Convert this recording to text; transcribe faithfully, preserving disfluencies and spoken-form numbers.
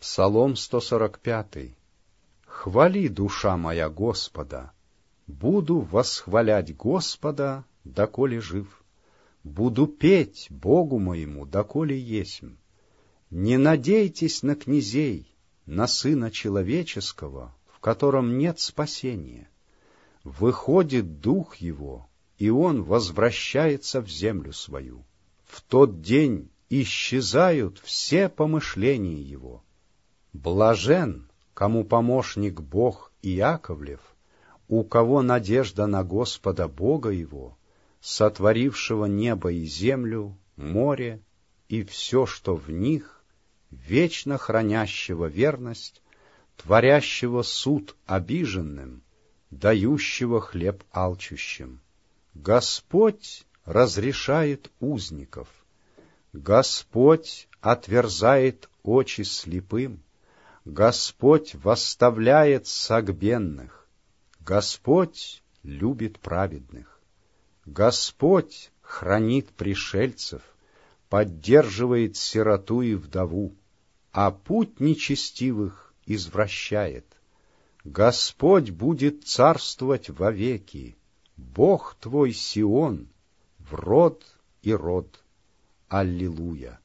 Псалом сто сорок пятый. Хвали, душа моя, Господа, буду восхвалять Господа, доколе жив. Буду петь Богу моему, доколе есмь. Не надейтесь на князей, на Сына Человеческого, в котором нет спасения. Выходит дух его, и он возвращается в землю свою. В тот день исчезают все помышления его. Блажен, кому помощник Бог Иаковлев, у кого надежда на Господа Бога его, сотворившего небо и землю, море и все, что в них, вечно хранящего верность, творящего суд обиженным, дающего хлеб алчущим. Господь разрешает узников, Господь отверзает очи слепым, Господь восставляет согбенных, Господь любит праведных. Господь хранит пришельцев, поддерживает сироту и вдову, а путь нечестивых извращает. Господь будет царствовать вовеки, Бог твой Сион, в род и род. Аллилуйя!